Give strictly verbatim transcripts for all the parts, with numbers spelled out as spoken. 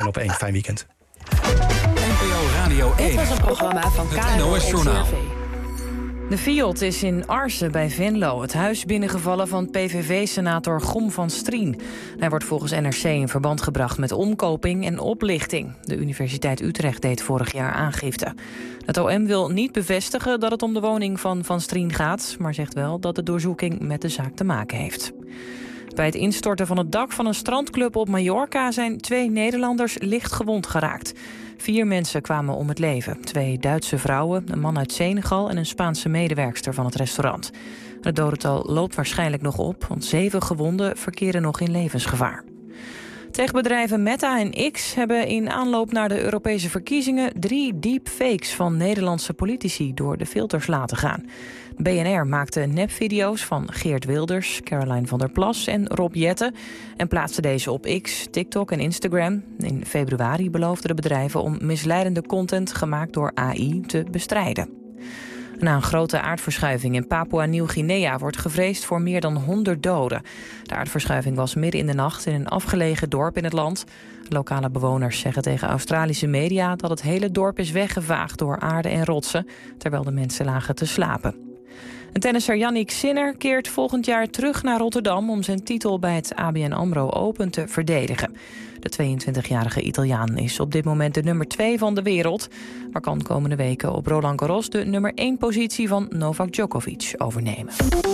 op één. Fijn weekend. N P O Radio één. Dit was een programma van K N O en C R V. De Fiat is in Arsen bij Venlo het huis binnengevallen van P V V-senator Gom van Strien. Hij wordt volgens N R C in verband gebracht met omkoping en oplichting. De Universiteit Utrecht deed vorig jaar aangifte. Het O M wil niet bevestigen dat het om de woning van Van Strien gaat, maar zegt wel dat de doorzoeking met de zaak te maken heeft. Bij het instorten van het dak van een strandclub op Mallorca zijn twee Nederlanders licht gewond geraakt. Vier mensen kwamen om het leven. Twee Duitse vrouwen, een man uit Senegal en een Spaanse medewerkster van het restaurant. Het dodental loopt waarschijnlijk nog op, want zeven gewonden verkeren nog in levensgevaar. Techbedrijven Meta en X hebben in aanloop naar de Europese verkiezingen drie deepfakes van Nederlandse politici door de filters laten gaan. B N R maakte nepvideo's van Geert Wilders, Caroline van der Plas en Rob Jetten en plaatste deze op X, TikTok en Instagram. In februari beloofden de bedrijven om misleidende content gemaakt door A I te bestrijden. Na een grote aardverschuiving in Papua-Nieuw-Guinea wordt gevreesd voor meer dan honderd doden. De aardverschuiving was midden in de nacht in een afgelegen dorp in het land. Lokale bewoners zeggen tegen Australische media dat het hele dorp is weggevaagd door aarde en rotsen, terwijl de mensen lagen te slapen. En tennisser Yannick Sinner keert volgend jaar terug naar Rotterdam om zijn titel bij het A B N AMRO Open te verdedigen. De tweeëntwintigjarige Italiaan is op dit moment de nummer twee van de wereld, maar kan komende weken op Roland Garros de nummer één positie van Novak Djokovic overnemen.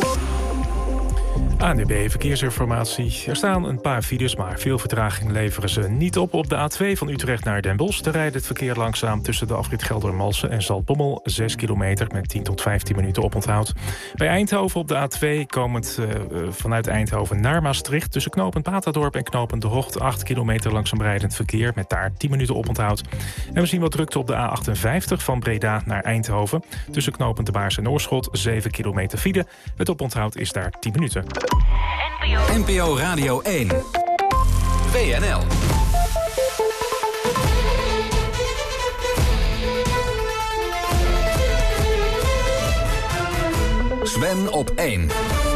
A N W B Verkeersinformatie. Er staan een paar files, maar veel vertraging leveren ze niet op. Op de A twee van Utrecht naar Den Bosch. Daar rijdt het verkeer langzaam tussen de afrit Geldermalsen en Zaltbommel. zes kilometer met tien tot vijftien minuten oponthoud. Bij Eindhoven op de A twee komend uh, vanuit Eindhoven naar Maastricht. Tussen knooppunt Batadorp en knooppunt De Hocht. acht kilometer langzaam rijdend verkeer met daar tien minuten oponthoud. En we zien wat drukte op de A achtenvijftig van Breda naar Eindhoven. Tussen knooppunt De Baars en Oorschot zeven kilometer file. Het oponthoud is daar tien minuten. N P O Radio één. W N L. Sven op één.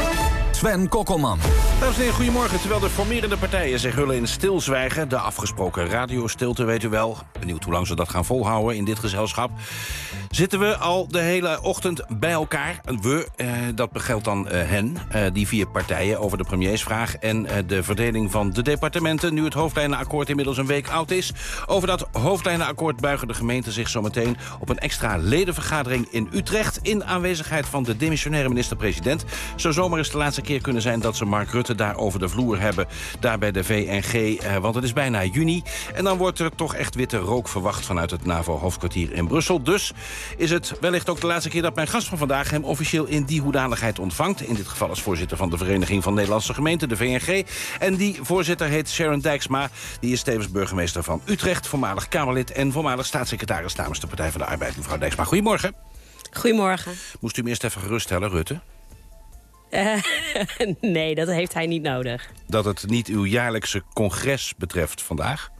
Sven Kokkelman. Dames en heren, goedemorgen. Terwijl de formerende partijen zich hullen in stilzwijgen, de afgesproken radiostilte, weet u wel. Benieuwd hoe lang ze dat gaan volhouden in dit gezelschap. Zitten we al de hele ochtend bij elkaar. We, eh, dat geldt dan eh, hen, eh, die vier partijen, over de premiersvraag en eh, de verdeling van de departementen, nu het hoofdlijnenakkoord inmiddels een week oud is. Over dat hoofdlijnenakkoord buigen de gemeenten zich zometeen op een extra ledenvergadering in Utrecht, in aanwezigheid van de demissionaire minister-president. Zo zomaar is de laatste keer kunnen zijn dat ze Mark Rutte daar over de vloer hebben, daar bij de V N G, eh, want het is bijna juni. En dan wordt er toch echt witte rook verwacht vanuit het NAVO-hoofdkwartier in Brussel. Dus is het wellicht ook de laatste keer dat mijn gast van vandaag hem officieel in die hoedanigheid ontvangt. In dit geval als voorzitter van de Vereniging van Nederlandse Gemeenten, de V N G. En die voorzitter heet Sharon Dijksma. Die is tevens burgemeester van Utrecht, voormalig Kamerlid en voormalig staatssecretaris namens de Partij van de Arbeid. Mevrouw Dijksma, goedemorgen. Goedemorgen. Moest u hem eerst even geruststellen, Rutte? Uh, nee, dat heeft hij niet nodig. Dat het niet uw jaarlijkse congres betreft vandaag?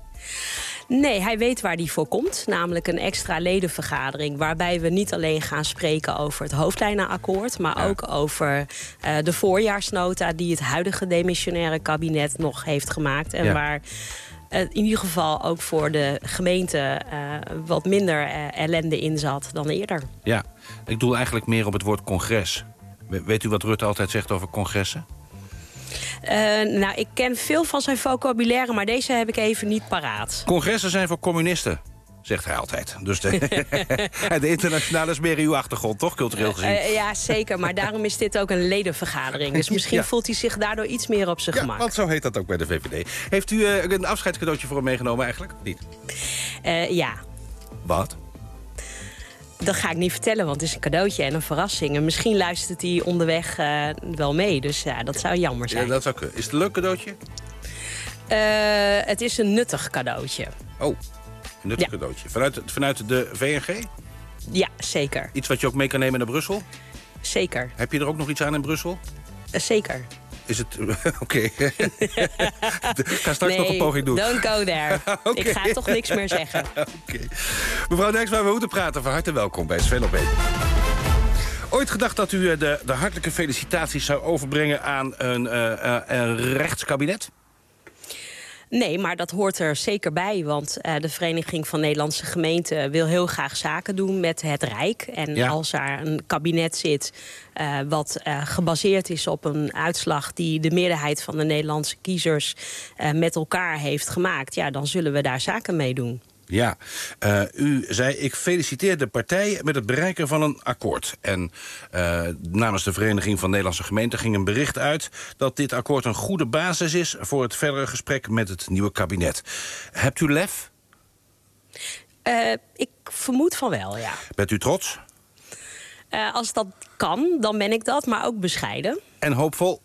Nee, hij weet waar die voor komt. Namelijk een extra ledenvergadering, waarbij we niet alleen gaan spreken over het hoofdlijnenakkoord, maar ja. ook over uh, de voorjaarsnota die het huidige demissionaire kabinet nog heeft gemaakt. En ja. waar uh, in ieder geval ook voor de gemeente uh, wat minder uh, ellende in zat dan eerder. Ja, ik doel eigenlijk meer op het woord congres. Weet u wat Rutte altijd zegt over congressen? Uh, nou, ik ken veel van zijn vocabulaire, maar deze heb ik even niet paraat. Congressen zijn voor communisten, zegt hij altijd. Dus de, de internationale is meer uw achtergrond, toch, cultureel gezien? Uh, uh, ja, zeker, maar daarom is dit ook een ledenvergadering. Dus misschien ja. voelt hij zich daardoor iets meer op zijn ja, gemak. Want zo heet dat ook bij de V V D. Heeft u uh, een afscheidscadeautje voor hem meegenomen eigenlijk, of niet? Uh, ja. Wat? Dat ga ik niet vertellen, want het is een cadeautje en een verrassing. En misschien luistert hij onderweg uh, wel mee, dus ja, dat zou jammer zijn. Ja, dat zou kunnen. Is het een leuk cadeautje? Uh, het is een nuttig cadeautje. Oh, een nuttig ja. cadeautje. Vanuit, vanuit de V N G? Ja, zeker. Iets wat je ook mee kan nemen naar Brussel? Zeker. Heb je er ook nog iets aan in Brussel? Uh, zeker. Is het... Oké. Okay. Ga straks nee, nog een poging doen. don't go there. Okay. Ik ga toch niks meer zeggen. Oké. Okay. Mevrouw Dijksma, we moeten praten. Van harte welkom bij Sven op één. Ooit gedacht dat u de, de hartelijke felicitaties zou overbrengen aan een, uh, een rechtskabinet? Nee, maar dat hoort er zeker bij. Want uh, de Vereniging van Nederlandse Gemeenten wil heel graag zaken doen met het Rijk. En ja. als er een kabinet zit uh, wat uh, gebaseerd is op een uitslag die de meerderheid van de Nederlandse kiezers uh, met elkaar heeft gemaakt, ja, dan zullen we daar zaken mee doen. Ja, uh, u zei, ik feliciteer de partij met het bereiken van een akkoord. En uh, namens de Vereniging van Nederlandse Gemeenten ging een bericht uit dat dit akkoord een goede basis is voor het verdere gesprek met het nieuwe kabinet. Hebt u lef? Uh, ik vermoed van wel, ja. Bent u trots? Uh, als dat kan, dan ben ik dat, maar ook bescheiden. En hoopvol?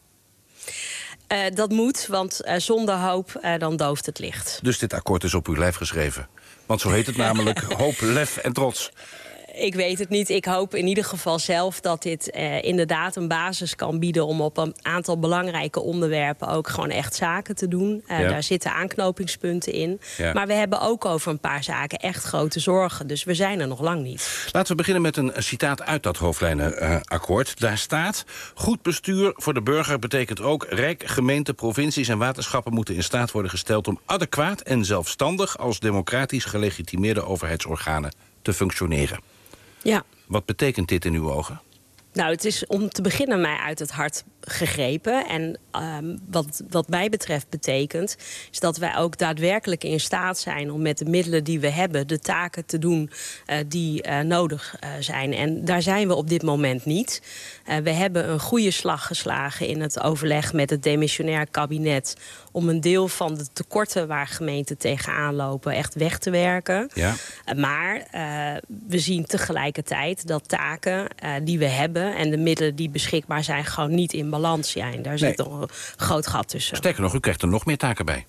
Uh, dat moet, want uh, zonder hoop, uh, dan dooft het licht. Dus dit akkoord is op uw lijf geschreven? Want zo heet het namelijk, hoop, lef en trots. Ik weet het niet. Ik hoop in ieder geval zelf dat dit uh, inderdaad een basis kan bieden om op een aantal belangrijke onderwerpen ook gewoon echt zaken te doen. Uh, ja. Daar zitten aanknopingspunten in. Ja. Maar we hebben ook over een paar zaken echt grote zorgen. Dus we zijn er nog lang niet. Laten we beginnen met een citaat uit dat hoofdlijnenakkoord. Daar staat: goed bestuur voor de burger betekent ook Rijk, gemeenten, provincies en waterschappen moeten in staat worden gesteld om adequaat en zelfstandig als democratisch gelegitimeerde overheidsorganen te functioneren. Ja. Wat betekent dit in uw ogen? Nou, het is om te beginnen mij uit het hart gegrepen. En um, wat, wat mij betreft betekent, is dat wij ook daadwerkelijk in staat zijn om met de middelen die we hebben de taken te doen uh, die uh, nodig uh, zijn. En daar zijn we op dit moment niet. Uh, we hebben een goede slag geslagen in het overleg met het demissionair kabinet om een deel van de tekorten waar gemeenten tegenaan lopen echt weg te werken. Ja. Uh, maar uh, we zien tegelijkertijd dat taken uh, die we hebben en de middelen die beschikbaar zijn gewoon niet in balans zijn. Daar zit nee. nog een groot gat tussen. Sterker nog, u krijgt er nog meer taken bij.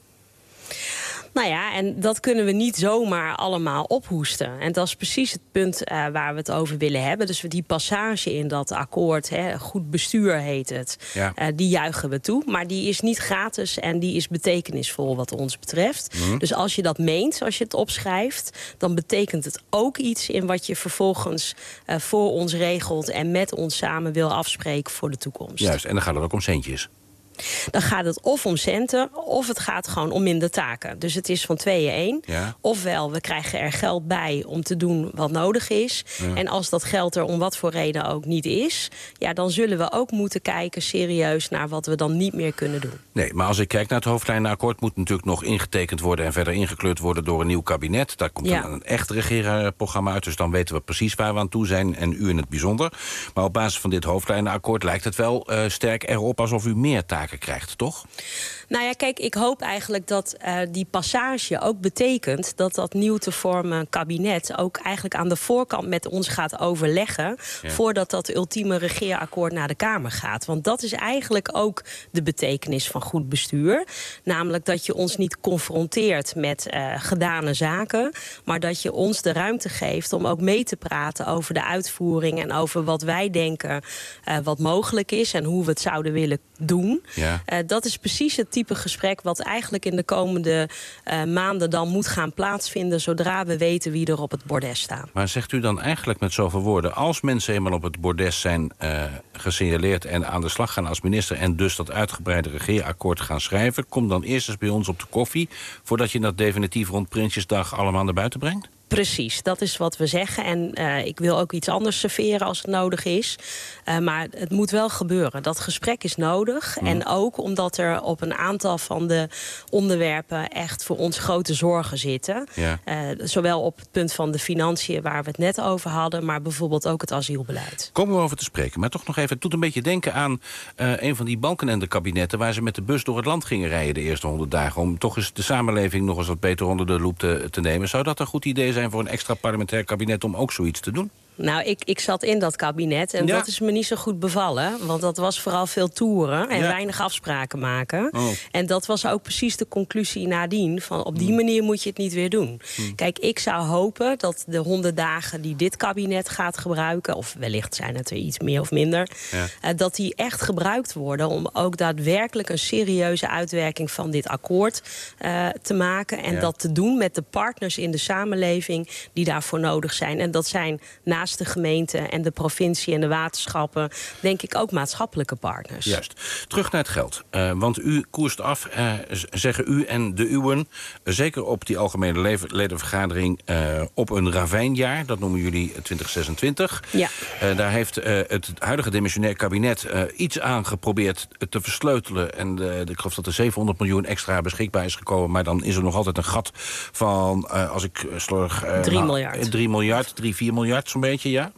Nou ja, en dat kunnen we niet zomaar allemaal ophoesten. En dat is precies het punt uh, waar we het over willen hebben. Dus die passage in dat akkoord, hè, goed bestuur heet het, ja. uh, die juichen we toe. Maar die is niet gratis en die is betekenisvol wat ons betreft. Mm-hmm. Dus als je dat meent, als je het opschrijft, dan betekent het ook iets in wat je vervolgens uh, voor ons regelt en met ons samen wil afspreken voor de toekomst. Juist, en dan gaat het ook om centjes. Dan gaat het of om centen, of het gaat gewoon om minder taken. Dus het is van tweeën één. Ja. Ofwel, we krijgen er geld bij om te doen wat nodig is. Ja. En als dat geld er om wat voor reden ook niet is, ja, dan zullen we ook moeten kijken serieus naar wat we dan niet meer kunnen doen. Nee, maar als ik kijk naar het hoofdlijnenakkoord, moet natuurlijk nog ingetekend worden en verder ingekleurd worden door een nieuw kabinet. Daar komt ja. dan een echt regeerprogramma uit, dus dan weten we precies waar we aan toe zijn en u in het bijzonder. Maar op basis van dit hoofdlijnenakkoord lijkt het wel uh, sterk erop alsof u meer taken krijgt, toch? Nou ja, kijk, ik hoop eigenlijk dat uh, die passage ook betekent dat dat nieuw te vormen kabinet ook eigenlijk aan de voorkant met ons gaat overleggen, ja. voordat dat ultieme regeerakkoord naar de Kamer gaat. Want dat is eigenlijk ook de betekenis van goed bestuur. Namelijk dat je ons niet confronteert met uh, gedane zaken, maar dat je ons de ruimte geeft om ook mee te praten over de uitvoering en over wat wij denken uh, wat mogelijk is en hoe we het zouden willen doen. Ja. Uh, dat is precies het type gesprek wat eigenlijk in de komende uh, maanden dan moet gaan plaatsvinden zodra we weten wie er op het bordes staan. Maar zegt u dan eigenlijk met zoveel woorden, als mensen eenmaal op het bordes zijn uh, gesignaleerd en aan de slag gaan als minister en dus dat uitgebreide regeerakkoord gaan schrijven, kom dan eerst eens bij ons op de koffie voordat je dat definitief rond Prinsjesdag allemaal naar buiten brengt? Precies, dat is wat we zeggen. En uh, ik wil ook iets anders serveren als het nodig is. Uh, maar het moet wel gebeuren. Dat gesprek is nodig. Mm. En ook omdat er op een aantal van de onderwerpen echt voor ons grote zorgen zitten. Ja. Uh, zowel op het punt van de financiën waar we het net over hadden, maar bijvoorbeeld ook het asielbeleid. Komen we over te spreken. Maar toch nog even, het doet een beetje denken aan uh, een van die Balkenende-kabinetten waar ze met de bus door het land gingen rijden de eerste honderd dagen. Om toch eens de samenleving nog eens wat beter onder de loep te, te nemen. Zou dat een goed idee zijn voor een extra parlementair kabinet om ook zoiets te doen? Nou, ik, ik zat in dat kabinet en ja. dat is me niet zo goed bevallen. Want dat was vooral veel toeren en ja. weinig afspraken maken. Oh. En dat was ook precies de conclusie nadien. Van op die hmm. manier moet je het niet weer doen. Hmm. Kijk, ik zou hopen dat de honderd dagen die dit kabinet gaat gebruiken, of wellicht zijn het er iets meer of minder, ja. uh, dat die echt gebruikt worden om ook daadwerkelijk een serieuze uitwerking van dit akkoord uh, te maken. En ja. dat te doen met de partners in de samenleving die daarvoor nodig zijn. En dat zijn naast naast de gemeente en de provincie en de waterschappen, denk ik ook maatschappelijke partners. Juist. Terug naar het geld. Uh, want u koerst af, uh, zeggen u en de uwen, uh, zeker op die algemene le- ledenvergadering, uh, op een ravijnjaar. Dat noemen jullie twintig zesentwintig. Ja. Uh, daar heeft uh, het huidige demissionair kabinet uh, iets aan geprobeerd te versleutelen. En uh, ik geloof dat er zevenhonderd miljoen extra beschikbaar is gekomen. Maar dan is er nog altijd een gat van, uh, als ik slorg... Uh, drie miljard. drie miljard, drie, vier miljard zo'n beetje, ja?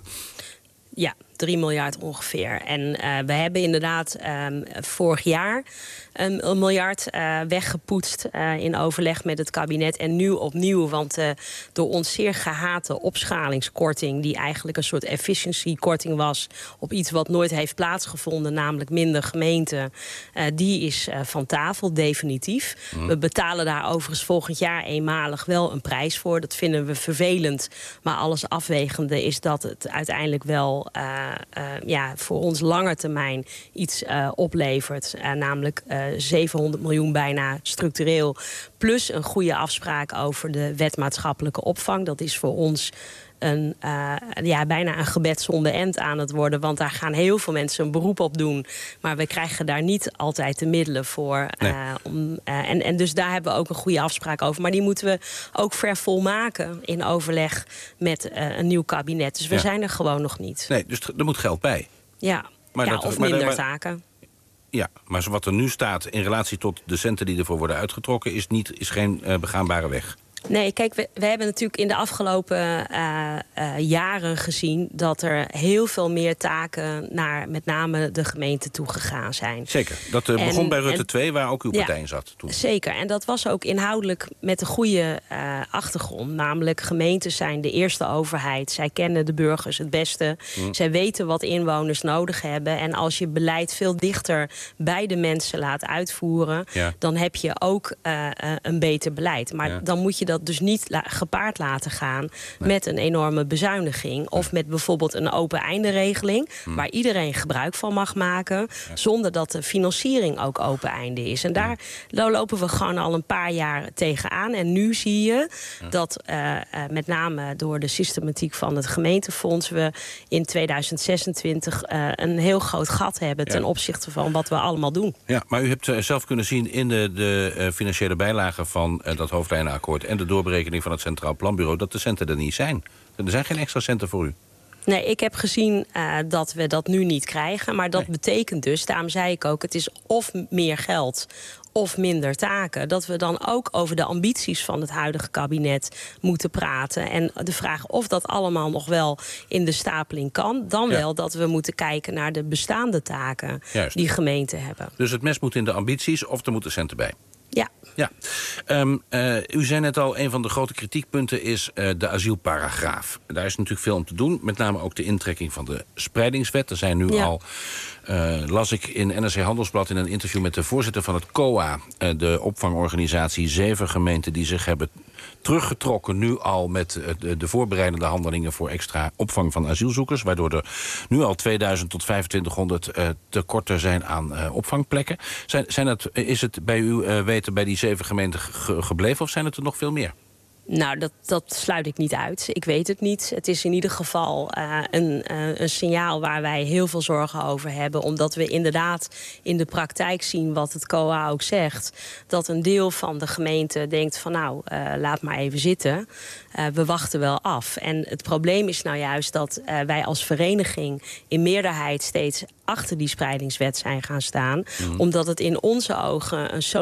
Ja, drie miljard ongeveer. En uh, we hebben inderdaad um, vorig jaar een, een miljard uh, weggepoetst uh, in overleg met het kabinet. En nu opnieuw, want uh, door ons zeer gehate opschalingskorting, die eigenlijk een soort efficiencykorting was op iets wat nooit heeft plaatsgevonden, namelijk minder gemeenten, uh, die is uh, van tafel, definitief. Mm. We betalen daar overigens volgend jaar eenmalig wel een prijs voor. Dat vinden we vervelend. Maar alles afwegende is dat het uiteindelijk wel Uh, uh, ja, voor ons lange termijn iets uh, oplevert. Uh, namelijk uh, zevenhonderd miljoen bijna structureel. Plus een goede afspraak over de wet maatschappelijke opvang. Dat is voor ons een, uh, ja, bijna een gebed zonder end aan het worden. Want daar gaan heel veel mensen een beroep op doen. Maar we krijgen daar niet altijd de middelen voor. Nee. Uh, om, uh, en, en dus daar hebben we ook een goede afspraak over. Maar die moeten we ook vervolmaken in overleg met uh, een nieuw kabinet. Dus we ja. zijn er gewoon nog niet. Nee, dus er moet geld bij. Ja, maar ja dat, of maar, minder maar, taken. Ja, maar wat er nu staat in relatie tot de centen die ervoor worden uitgetrokken, is, niet, is geen uh, begaanbare weg. Nee, kijk, we, we hebben natuurlijk in de afgelopen uh, uh, jaren gezien dat er heel veel meer taken naar met name de gemeente toe gegaan zijn. Zeker. Dat uh, begon en, bij Rutte twee, waar ook uw partij in ja, zat toen. Zeker. En dat was ook inhoudelijk met een goede uh, achtergrond. Namelijk, gemeenten zijn de eerste overheid. Zij kennen de burgers het beste. Hmm. Zij weten wat inwoners nodig hebben. En als je beleid veel dichter bij de mensen laat uitvoeren, ja. dan heb je ook uh, uh, een beter beleid. Maar ja. dan moet je dat dus niet la- gepaard laten gaan nee. met een enorme bezuiniging. Of met bijvoorbeeld een open einde regeling, hmm. waar iedereen gebruik van mag maken, ja. zonder dat de financiering ook open einde is. En daar ja. lopen we gewoon al een paar jaar tegenaan. En nu zie je ja. dat uh, uh, met name door de systematiek van het gemeentefonds we in tweeduizend zesentwintig uh, een heel groot gat hebben ten ja. opzichte van wat we allemaal doen. Ja, maar u hebt uh, zelf kunnen zien in de, de uh, financiële bijlagen van uh, dat hoofdlijnenakkoord en de doorberekening van het Centraal Planbureau dat de centen er niet zijn. Er zijn geen extra centen voor u. Nee, ik heb gezien uh, dat we dat nu niet krijgen. Maar dat nee. betekent dus, daarom zei ik ook, het is of meer geld of minder taken. Dat we dan ook over de ambities van het huidige kabinet moeten praten. En de vraag of dat allemaal nog wel in de stapeling kan. Dan ja. wel dat we moeten kijken naar de bestaande taken Juist. die gemeenten hebben. Dus het mes moet in de ambities of er moeten centen bij? Ja. Ja. Um, uh, u zei net al, een van de grote kritiekpunten is uh, de asielparagraaf. Daar is natuurlijk veel om te doen. Met name ook de intrekking van de spreidingswet. Er zijn nu ja. al, uh, las ik in N R C Handelsblad in een interview met de voorzitter van het C O A, uh, de opvangorganisatie, zeven gemeenten die zich hebben teruggetrokken nu al met de, de voorbereidende handelingen voor extra opvang van asielzoekers, waardoor er nu al tweeduizend tot vijfentwintighonderd uh, tekorten zijn aan uh, opvangplekken. Zijn, zijn het, is het bij u uh, weten bij die zeven gemeenten ge- gebleven of zijn het er nog veel meer? Nou, dat, dat sluit ik niet uit. Ik weet het niet. Het is in ieder geval uh, een, uh, een signaal waar wij heel veel zorgen over hebben. Omdat we inderdaad in de praktijk zien wat het C O A ook zegt. Dat een deel van de gemeente denkt van nou, uh, laat maar even zitten. Uh, we wachten wel af. En het probleem is nou juist dat uh, wij als vereniging in meerderheid steeds achter die spreidingswet zijn gaan staan. Mm. Omdat het in onze ogen een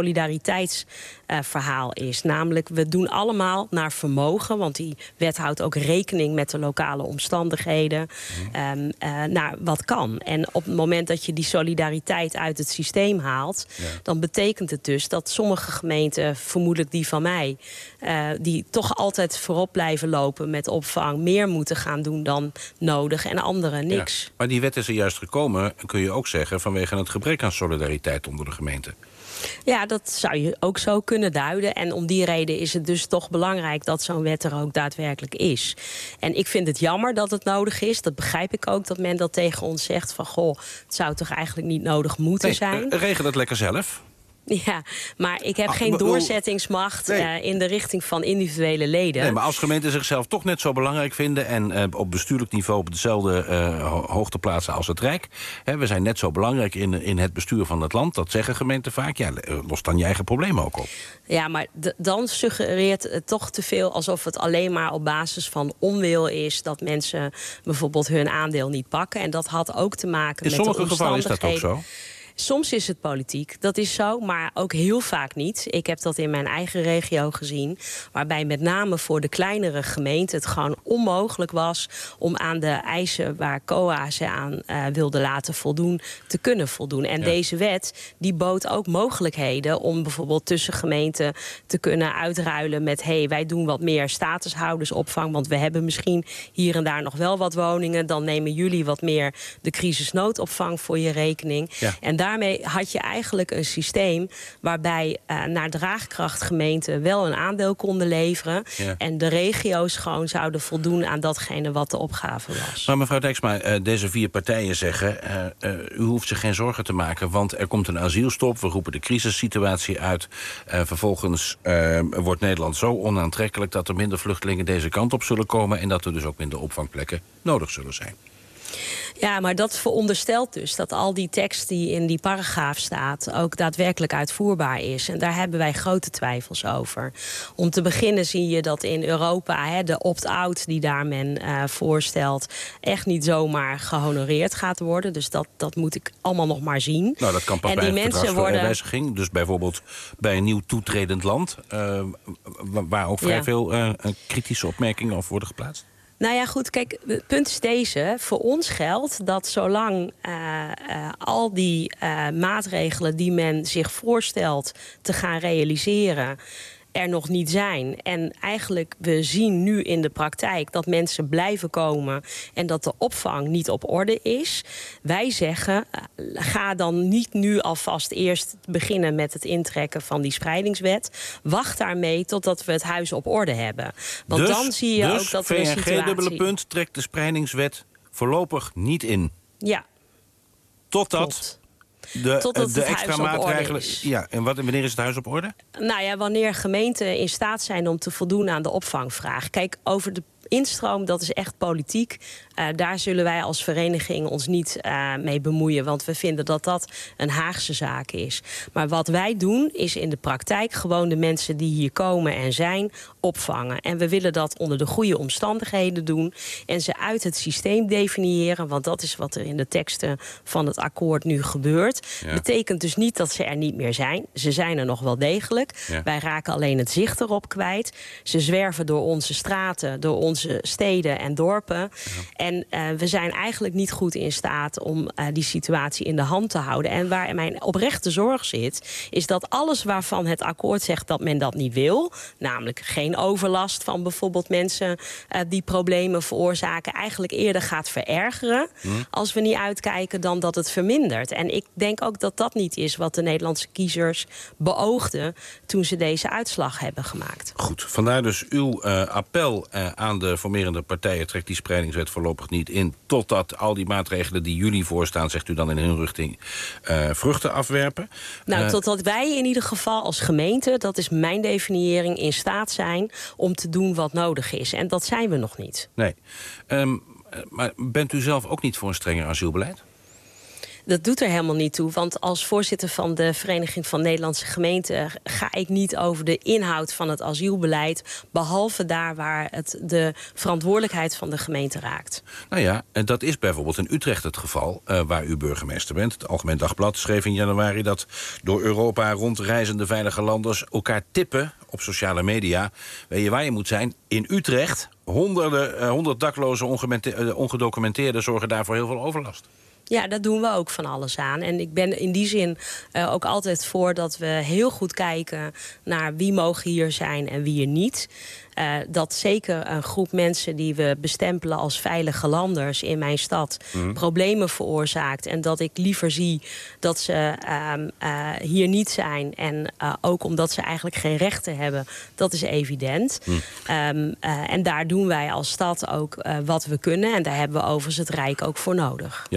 solidariteitsverhaal uh, is. Namelijk, we doen allemaal naar vermogen. Want die wet houdt ook rekening met de lokale omstandigheden. Mm. Um, uh, naar wat kan. En op het moment dat je die solidariteit uit het systeem haalt, ja. dan betekent het dus dat sommige gemeenten, vermoedelijk die van mij, uh, die toch altijd voorop blijven lopen met opvang, meer moeten gaan doen dan nodig en anderen niks. Ja, maar die wet is er juist gekomen, kun je ook zeggen, vanwege het gebrek aan solidariteit onder de gemeente. Ja, dat zou je ook zo kunnen duiden. En om die reden is het dus toch belangrijk dat zo'n wet er ook daadwerkelijk is. En ik vind het jammer dat het nodig is. Dat begrijp ik ook, dat men dat tegen ons zegt van goh, het zou toch eigenlijk niet nodig moeten nee, zijn. Regel het lekker zelf. Ja, maar ik heb Ah, geen maar- doorzettingsmacht Nee. uh, in de richting van individuele leden. Nee, maar als gemeenten zichzelf toch net zo belangrijk vinden... en uh, op bestuurlijk niveau op dezelfde uh, ho- hoogte plaatsen als het Rijk... Hè, we zijn net zo belangrijk in, in het bestuur van het land. Dat zeggen gemeenten vaak. Ja, los dan je eigen problemen ook op. Ja, maar d- dan suggereert het toch te veel alsof het alleen maar op basis van onwil is... dat mensen bijvoorbeeld hun aandeel niet pakken. En dat had ook te maken In met de sommige gevallen is omstandigheden. dat ook zo. Soms is het politiek, dat is zo, maar ook heel vaak niet. Ik heb dat in mijn eigen regio gezien... waarbij met name voor de kleinere gemeenten het gewoon onmogelijk was... om aan de eisen waar C O A ze aan uh, wilde laten voldoen, te kunnen voldoen. En Ja. deze wet die bood ook mogelijkheden om bijvoorbeeld tussen gemeenten te kunnen uitruilen met... hé, hey, wij doen wat meer statushoudersopvang, want we hebben misschien hier en daar nog wel wat woningen. Dan nemen jullie wat meer de crisisnoodopvang voor je rekening. Ja. En daarmee had je eigenlijk een systeem waarbij uh, naar draagkracht gemeenten wel een aandeel konden leveren. Ja. En de regio's gewoon zouden voldoen aan datgene wat de opgave was. Maar mevrouw Dijksma, uh, deze vier partijen zeggen... Uh, uh, u hoeft zich geen zorgen te maken, want er komt een asielstop. We roepen de crisissituatie uit. Uh, vervolgens uh, wordt Nederland zo onaantrekkelijk... dat er minder vluchtelingen deze kant op zullen komen... en dat er dus ook minder opvangplekken nodig zullen zijn. Ja, maar dat veronderstelt dus dat al die tekst die in die paragraaf staat... ook daadwerkelijk uitvoerbaar is. En daar hebben wij grote twijfels over. Om te beginnen zie je dat in Europa hè, de opt-out die daar men uh, voorstelt... echt niet zomaar gehonoreerd gaat worden. Dus dat, dat moet ik allemaal nog maar zien. Nou, dat kan pas en bij die een mensen worden... verdragswijziging. Dus bijvoorbeeld bij een nieuw toetredend land... Uh, waar ook vrij Ja. veel uh, kritische opmerkingen over worden geplaatst. Nou ja, goed, kijk, het punt is deze. Voor ons geldt dat zolang uh, uh, al die uh, maatregelen die men zich voorstelt te gaan realiseren... er nog niet zijn. En eigenlijk, we zien nu in de praktijk dat mensen blijven komen... en dat de opvang niet op orde is. Wij zeggen, uh, ga dan niet nu alvast eerst beginnen... met het intrekken van die spreidingswet. Wacht daarmee totdat we het huis op orde hebben. Want dus, dan zie je dus ook dat we een V N G situatie... dubbele punt trekt de spreidingswet voorlopig niet in. Ja, Totdat... klopt. De, Totdat de het extra huis op orde maatregelen. is. Ja, en wat, wanneer is het huis op orde? Nou ja, wanneer gemeenten in staat zijn om te voldoen aan de opvangvraag. Kijk, over de instroom, dat is echt politiek. Uh, daar zullen wij als vereniging ons niet uh, mee bemoeien. Want we vinden dat dat een Haagse zaak is. Maar wat wij doen, is in de praktijk gewoon de mensen die hier komen en zijn, opvangen. En we willen dat onder de goede omstandigheden doen. En ze uit het systeem definiëren. Want dat is wat er in de teksten van het akkoord nu gebeurt. Ja. Betekent dus niet dat ze er niet meer zijn. Ze zijn er nog wel degelijk. Ja. Wij raken alleen het zicht erop kwijt. Ze zwerven door onze straten, door onze steden en dorpen. Ja. En uh, we zijn eigenlijk niet goed in staat om uh, die situatie in de hand te houden. En waar mijn oprechte zorg zit, is dat alles waarvan het akkoord zegt dat men dat niet wil, namelijk geen overlast van bijvoorbeeld mensen uh, die problemen veroorzaken, eigenlijk eerder gaat verergeren hm. als we niet uitkijken dan dat het vermindert. En ik denk ook dat dat niet is wat de Nederlandse kiezers beoogden toen ze deze uitslag hebben gemaakt. Goed, vandaar dus uw uh, appel uh, aan de formerende partijen, trekt die spreidingswet voorlopig niet in, totdat al die maatregelen die jullie voorstaan, zegt u dan in hun richting, uh, vruchten afwerpen. Nou, uh, totdat wij in ieder geval als gemeente, dat is mijn definiëring, in staat zijn om te doen wat nodig is. En dat zijn we nog niet. Nee. Um, maar bent u zelf ook niet voor een strenger asielbeleid? Dat doet er helemaal niet toe, want als voorzitter van de Vereniging van Nederlandse Gemeenten ga ik niet over de inhoud van het asielbeleid, behalve daar waar het de verantwoordelijkheid van de gemeente raakt. Nou ja, en dat is bijvoorbeeld in Utrecht het geval, uh, waar u burgemeester bent. Het Algemeen Dagblad schreef in januari dat door Europa rondreizende veilige landers elkaar tippen op sociale media. Weet je waar je moet zijn? In Utrecht. Honderden, uh, honderd dakloze ongedocumenteerden zorgen daarvoor heel veel overlast. Ja, dat doen we ook van alles aan. En ik ben in die zin uh, ook altijd voor dat we heel goed kijken naar wie mogen hier zijn en wie er niet. Uh, dat zeker een groep mensen die we bestempelen als veilige landers in mijn stad mm. problemen veroorzaakt. En dat ik liever zie dat ze um, uh, hier niet zijn. En uh, ook omdat ze eigenlijk geen rechten hebben. Dat is evident. Mm. Um, uh, en daar doen wij als stad ook uh, wat we kunnen. En daar hebben we overigens het Rijk ook voor nodig. Juist.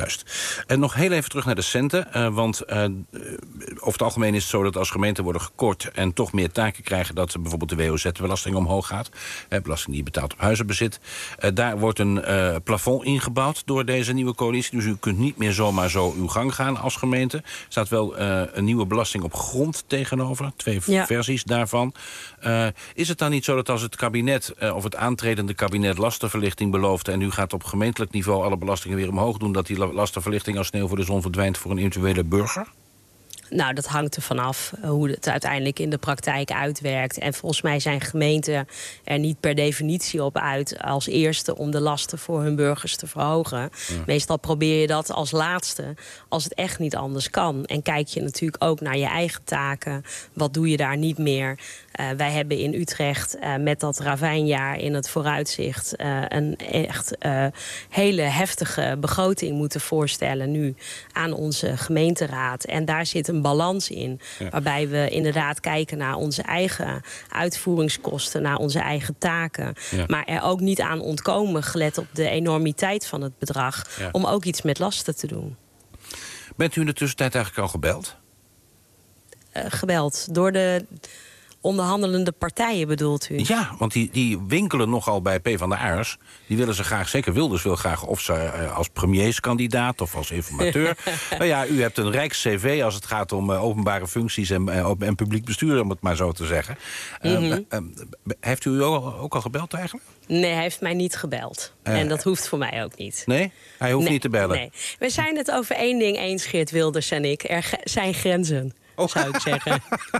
En nog heel even terug naar de centen. Uh, want uh, over het algemeen is het zo dat als gemeenten worden gekort en toch meer taken krijgen, dat bijvoorbeeld de W O Z-belasting omhoog gaat. Uh, belasting die je betaalt op huizenbezit. Uh, daar wordt een uh, plafond ingebouwd door deze nieuwe coalitie. Dus u kunt niet meer zomaar zo uw gang gaan als gemeente. Er staat wel uh, een nieuwe belasting op grond tegenover. Twee ja. versies daarvan. Uh, is het dan niet zo dat als het kabinet, uh, of het aantredende kabinet lastenverlichting belooft en u gaat op gemeentelijk niveau alle belastingen weer omhoog doen, dat die lastenverlichting als sneeuw voor de zon verdwijnt voor een eventuele burger? Nou, dat hangt er vanaf hoe het uiteindelijk in de praktijk uitwerkt. En volgens mij zijn gemeenten er niet per definitie op uit als eerste om de lasten voor hun burgers te verhogen. Ja. Meestal probeer je dat als laatste als het echt niet anders kan. En kijk je natuurlijk ook naar je eigen taken. Wat doe je daar niet meer? Uh, wij hebben in Utrecht uh, met dat ravijnjaar in het vooruitzicht uh, een echt uh, hele heftige begroting moeten voorstellen nu aan onze gemeenteraad. En daar zit een balans in, ja. waarbij we inderdaad kijken naar onze eigen uitvoeringskosten, naar onze eigen taken. Ja. Maar er ook niet aan ontkomen, gelet op de enormiteit van het bedrag, ja. om ook iets met lasten te doen. Bent u in de tussentijd eigenlijk al gebeld? Uh, gebeld door de onderhandelende partijen, bedoelt u? Ja, want die, die winkelen nogal bij PvdA'ers. Die willen ze graag, zeker Wilders wil graag, of ze uh, als premierskandidaat of als informateur. Nou ja, u hebt een rijk cv als het gaat om uh, openbare functies en, uh, en publiek bestuur, om het maar zo te zeggen. Uh, mm-hmm. uh, uh, heeft u u ook, ook al gebeld eigenlijk? Nee, hij heeft mij niet gebeld. Uh, en dat hoeft voor mij ook niet. Nee? Hij hoeft nee, niet te bellen? Nee. We zijn het over één ding eens, Geert Wilders en ik. Er ge- zijn grenzen. Oh. Zou ik zeggen.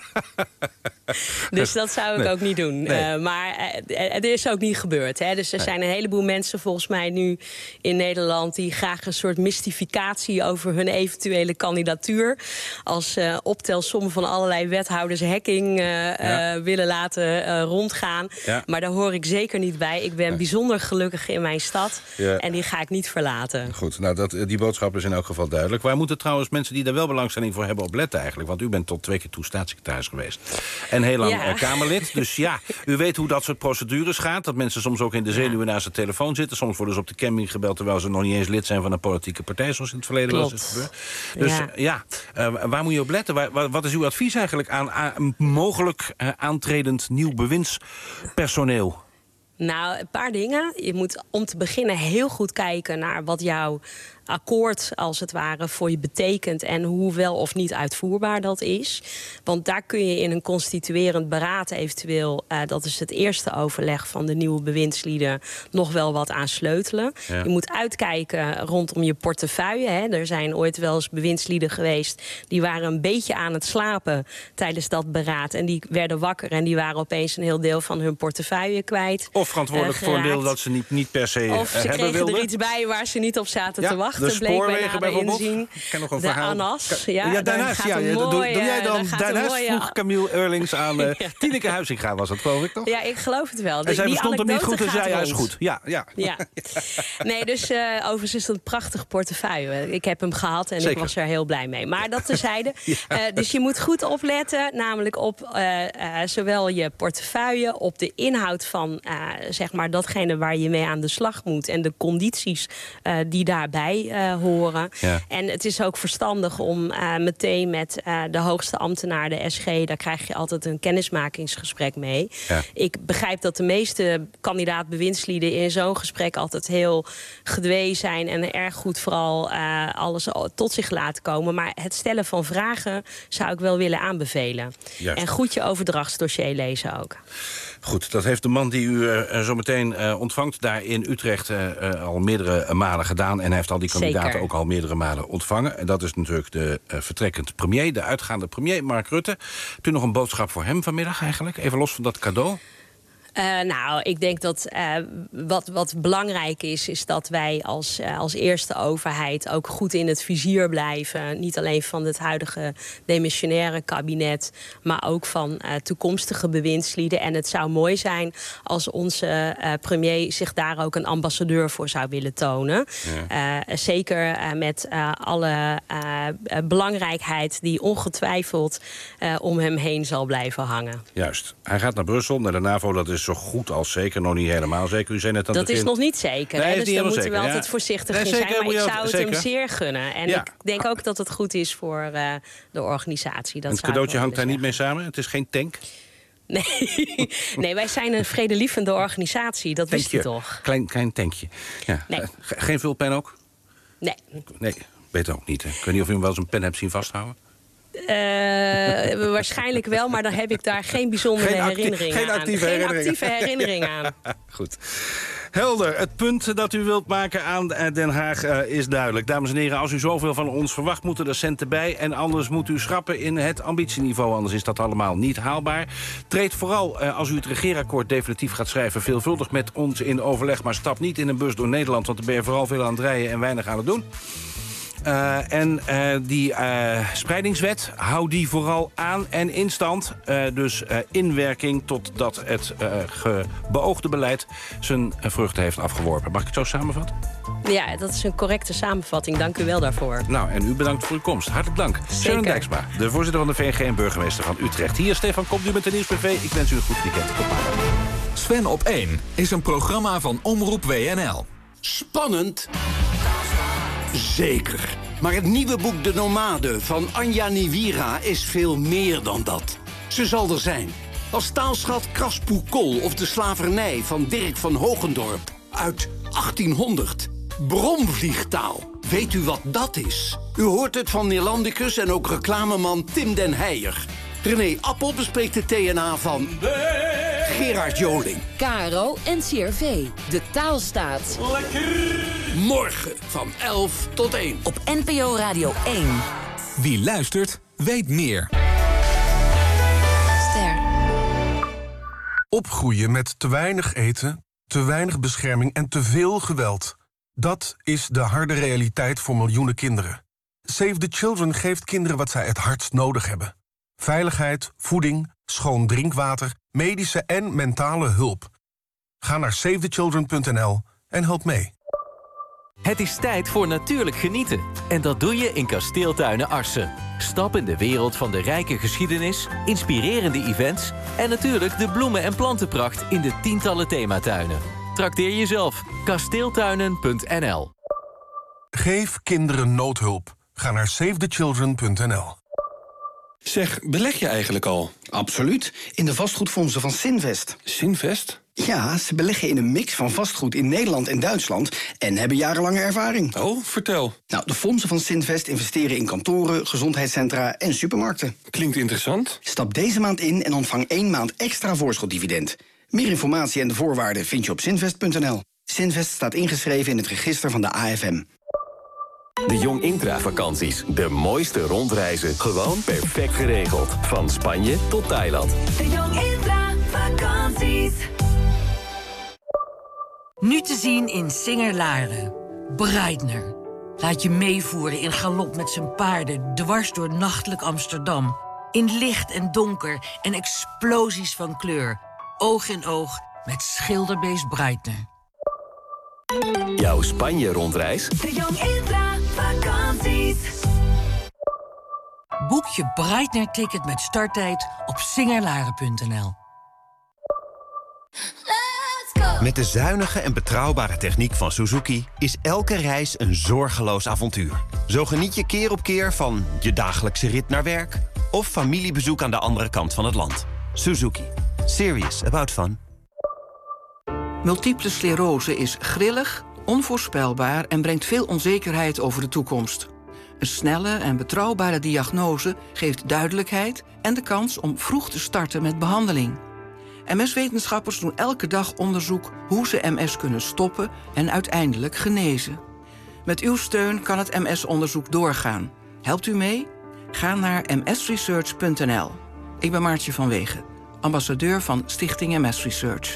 Dus dat zou ik nee. ook niet doen. Nee. Uh, maar uh, het is ook niet gebeurd. Hè? Dus er nee. zijn een heleboel mensen volgens mij nu in Nederland die graag een soort mystificatie over hun eventuele kandidatuur als uh, optelsom van allerlei wethouders hacking uh, ja. uh, willen laten uh, rondgaan. Ja. Maar daar hoor ik zeker niet bij. Ik ben nee. bijzonder gelukkig in mijn stad ja. en die ga ik niet verlaten. Goed, nou dat, die boodschap is in elk geval duidelijk. Waar moeten trouwens mensen die daar wel belangstelling voor hebben op letten eigenlijk? Want u bent tot twee keer toe staatssecretaris geweest. En heel lang ja. Kamerlid. Dus ja, u weet hoe dat soort procedures gaat. Dat mensen soms ook in de zenuwen naast de telefoon zitten. Soms worden ze op de camping gebeld terwijl ze nog niet eens lid zijn van een politieke partij, zoals in het verleden Klopt. was gebeurd. Dus ja, ja uh, waar moet je op letten? Waar, wat is uw advies eigenlijk aan, aan mogelijk uh, aantredend nieuw bewindspersoneel? Nou, een paar dingen. Je moet om te beginnen heel goed kijken naar wat jouw akkoord, als het ware, voor je betekent en hoe wel of niet uitvoerbaar dat is. Want daar kun je in een constituerend beraad eventueel, uh, dat is het eerste overleg van de nieuwe bewindslieden, nog wel wat aan sleutelen. Ja. Je moet uitkijken rondom je portefeuille. Hè. Er zijn ooit wel eens bewindslieden geweest die waren een beetje aan het slapen tijdens dat beraad en die werden wakker en die waren opeens een heel deel van hun portefeuille kwijt. Of verantwoordelijk uh, voor een deel dat ze niet, niet per se uh, Of ze hebben kregen wilden. er iets bij waar ze niet op zaten ja. te wachten. De spoorwegen bijvoorbeeld. Inzien. Ik ken nog een de verhaal. Anas. Ja, ja Duinhuis. Ja, doe, doe jij dan Duinhuis? Vroeg Camille Eurlings aan uh, ja. Tineke Huizinga was dat, geloof ik toch? Ja, ik geloof het wel. En zij verstond hem niet goed en zei juist goed. Ja, ja. ja. Nee, dus uh, overigens is het een prachtig portefeuille. Ik heb hem gehad en Zeker. ik was er heel blij mee. Maar dat terzijde. ja. uh, dus je moet goed opletten, namelijk op uh, uh, zowel je portefeuille, op de inhoud van uh, zeg maar datgene waar je mee aan de slag moet en de condities uh, die daarbij uh, horen. Ja. En het is ook verstandig om uh, meteen met uh, de hoogste ambtenaar, de S G, daar krijg je altijd een kennismakingsgesprek mee. Ja. Ik begrijp dat de meeste kandidaat-bewindslieden in zo'n gesprek altijd heel gedwee zijn en erg goed vooral uh, alles tot zich laten komen. Maar het stellen van vragen zou ik wel willen aanbevelen. Juist. En goed je overdrachtsdossier lezen ook. Goed, dat heeft de man die u uh, zo meteen uh, ontvangt daar in Utrecht uh, uh, al meerdere malen gedaan. En hij heeft al die kandidaten Zeker. ook al meerdere malen ontvangen. En dat is natuurlijk de uh, vertrekkend premier, de uitgaande premier Mark Rutte. Hebt u nog een boodschap voor hem vanmiddag eigenlijk? Even los van dat cadeau. Uh, nou, ik denk dat uh, wat, wat belangrijk is, is dat wij als, uh, als eerste overheid ook goed in het vizier blijven. Niet alleen van het huidige demissionaire kabinet, maar ook van uh, toekomstige bewindslieden. En het zou mooi zijn als onze uh, premier zich daar ook een ambassadeur voor zou willen tonen. Ja. Uh, zeker uh, met uh, alle uh, belangrijkheid die ongetwijfeld uh, om hem heen zal blijven hangen. Juist. Hij gaat naar Brussel, naar de NAVO, dat is is zo goed als zeker, nog niet helemaal zeker. U zei net aan dat het begin... is nog niet zeker. Nee, hè? is Dus niet daar moeten zeker, we ja. altijd voorzichtig Nee, in zeker, zijn. Maar moet ik je zou het zeker. hem zeer gunnen. En Ja. ik denk ook dat het goed is voor uh, de organisatie. Dat En het zou ik cadeautje wel hangt daar willen niet mee samen? Het is geen tank? Nee. nee, wij zijn een vredelievende organisatie. Dat wist je Tankje. toch? Klein, klein tankje. Ja. Nee. Ge- Geen vulpen ook? Nee. Nee, weet ook niet. Hè. Ik weet niet of u hem wel eens een pen hebt zien vasthouden. Uh, waarschijnlijk wel, maar dan heb ik daar geen bijzondere Geen acti- herinneringen geen aan. actieve geen herinneringen. actieve herinnering aan. Goed. Helder. Het punt dat u wilt maken aan Den Haag uh, is duidelijk. Dames en heren, als u zoveel van ons verwacht, moeten er centen bij. En anders moet u schrappen in het ambitieniveau. Anders is dat allemaal niet haalbaar. Treed vooral, uh, als u het regeerakkoord definitief gaat schrijven, veelvuldig met ons in overleg. Maar stap niet in een bus door Nederland, want dan ben je vooral veel aan het rijden en weinig aan het doen. Uh, en uh, die uh, spreidingswet, hou die vooral aan en in stand. Uh, dus uh, inwerking totdat het uh, ge- beoogde beleid zijn uh, vruchten heeft afgeworpen. Mag ik het zo samenvatten? Ja, dat is een correcte samenvatting. Dank u wel daarvoor. Nou, en u bedankt voor uw komst. Hartelijk dank. Sharon Dijksma, de voorzitter van de V N G en burgemeester van Utrecht. Hier, Stefan, komt u met de Nieuwsbv. Ik wens u een goed weekend. Tot maandag. Sven op één is een programma van Omroep W N L. Spannend? Zeker. Maar het nieuwe boek De Nomade van Anja Niwira is veel meer dan dat. Ze zal er zijn. Als taalschat Kraspoekol of de slavernij van Dirk van Hogendorp uit achttienhonderd. Bromvliegtaal. Weet u wat dat is? U hoort het van Neerlandicus en ook reclameman Tim den Heijer. René Appel bespreekt de T N A van Gerard Joling. Caro en C R V, de taalstaat. Morgen van elf tot één. Op N P O Radio één. Wie luistert, weet meer. Ster. Opgroeien met te weinig eten, te weinig bescherming en te veel geweld. Dat is de harde realiteit voor miljoenen kinderen. Save the Children geeft kinderen wat zij het hardst nodig hebben. Veiligheid, voeding, schoon drinkwater, medische en mentale hulp. Ga naar save the children punt n l en help mee. Het is tijd voor natuurlijk genieten. En dat doe je in Kasteeltuinen Arsen. Stap in de wereld van de rijke geschiedenis, inspirerende events en natuurlijk de bloemen- en plantenpracht in de tientallen thematuinen. Trakteer jezelf. kasteeltuinen punt n l. Geef kinderen noodhulp. Ga naar save the children punt n l. Zeg, beleg je eigenlijk al? Absoluut. In de vastgoedfondsen van Sinvest. Sinvest? Ja, ze beleggen in een mix van vastgoed in Nederland en Duitsland en hebben jarenlange ervaring. Oh, vertel. Nou, de fondsen van Sinvest investeren in kantoren, gezondheidscentra en supermarkten. Klinkt interessant. Stap deze maand in en ontvang één maand extra voorschotdividend. Meer informatie en de voorwaarden vind je op sinvest punt n l. Sinvest staat ingeschreven in het register van de A F M. De Jong Intra-vakanties. De mooiste rondreizen. Gewoon perfect geregeld. Van Spanje tot Thailand. De Jong Intra-vakanties. Nu te zien in Singer-Laren. Breitner. Laat je meevoeren in galop met zijn paarden dwars door nachtelijk Amsterdam. In licht en donker en explosies van kleur. Oog in oog met schilderbeest Breitner. Jouw Spanje-rondreis? De Jong Intra-vakanties. Boek je Breitner-ticket met starttijd op singerlaren punt n l. Met de zuinige en betrouwbare techniek van Suzuki is elke reis een zorgeloos avontuur. Zo geniet je keer op keer van je dagelijkse rit naar werk of familiebezoek aan de andere kant van het land. Suzuki. Serious about fun. Multiple sclerose is grillig, onvoorspelbaar en brengt veel onzekerheid over de toekomst. Een snelle en betrouwbare diagnose geeft duidelijkheid en de kans om vroeg te starten met behandeling. M S-wetenschappers doen elke dag onderzoek hoe ze M S kunnen stoppen en uiteindelijk genezen. Met uw steun kan het M S-onderzoek doorgaan. Helpt u mee? Ga naar m s research punt n l. Ik ben Maartje van Wegen, ambassadeur van Stichting M S Research.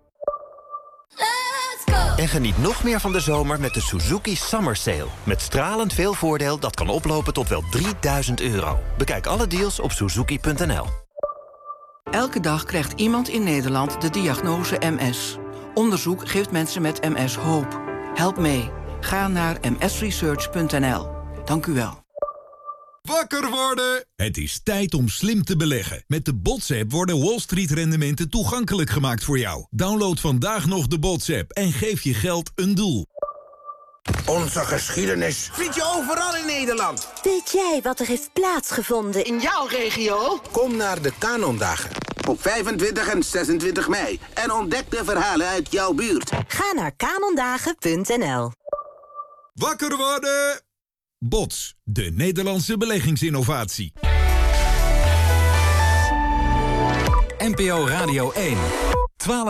En geniet nog meer van de zomer met de Suzuki Summer Sale. Met stralend veel voordeel dat kan oplopen tot wel drieduizend euro. Bekijk alle deals op suzuki punt n l. Elke dag krijgt iemand in Nederland de diagnose M S. Onderzoek geeft mensen met M S hoop. Help mee. Ga naar m s research punt n l. Dank u wel. Wakker worden! Het is tijd om slim te beleggen. Met de B O T S-app worden Wall Street rendementen toegankelijk gemaakt voor jou. Download vandaag nog de B O T S-app en geef je geld een doel. Onze geschiedenis vind je overal in Nederland. Weet jij wat er heeft plaatsgevonden in jouw regio? Kom naar de Kanondagen op vijfentwintig en zesentwintig mei en ontdek de verhalen uit jouw buurt. Ga naar kanondagen punt n l. Wakker worden! B O T S, de Nederlandse beleggingsinnovatie. N P O Radio één. twaalf